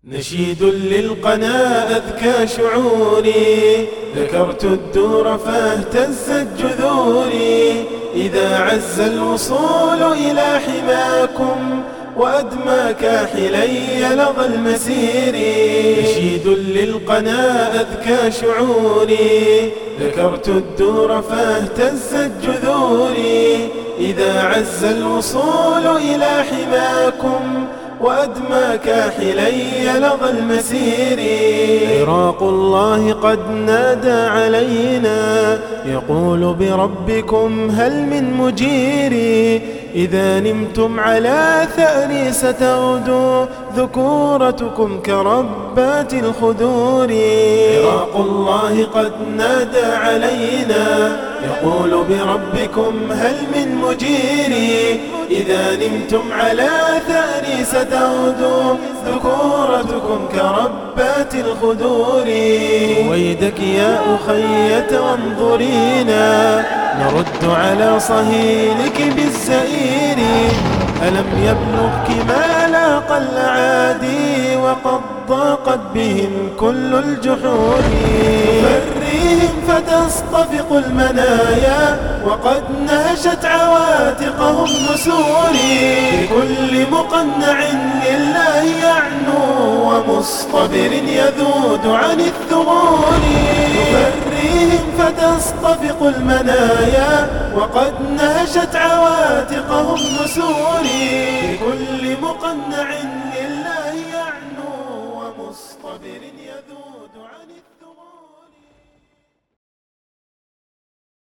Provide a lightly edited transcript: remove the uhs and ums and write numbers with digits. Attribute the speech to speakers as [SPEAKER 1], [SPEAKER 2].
[SPEAKER 1] نشيد للقنا أذكى شعوري، ذكرت الدور فاهتزت جذوري. إذا عز الوصول إلى حماكم وأدمى كاحلي لظى المسير. نشيد للقنا أذكى شعوري، ذكرت الدور فاهتزت جذوري. إذا عز الوصول إلى حماكم وأدمى كاحلي لظى المسير. عراق الله قد نادى علينا، يقول بربكم هل من مجير. إذا نمتم على ثأري ستغدو ذكورتكم كربات الخدور. عراق الله قد نادى علينا، يقول بربكم هل من مجير. إذا نمتم على ثأري ستغدو ذكورتكم كربات الخدور. ويدك يا أخية وانظرينا، نرد على صهيلك بالزئير. ألم يبلغك ما لاقى الأعادي، وقد ضاقت بهم كل الجحود. فريهم فتصطفق المنايا، وقد نهشت عواتقهم نسور. بكل مقنع لله يعنو، ومصطبر يذود عن الثغور. فريهم فتصطفق المنايا، وقد نهشت عواتقهم نسور. بكل مقنع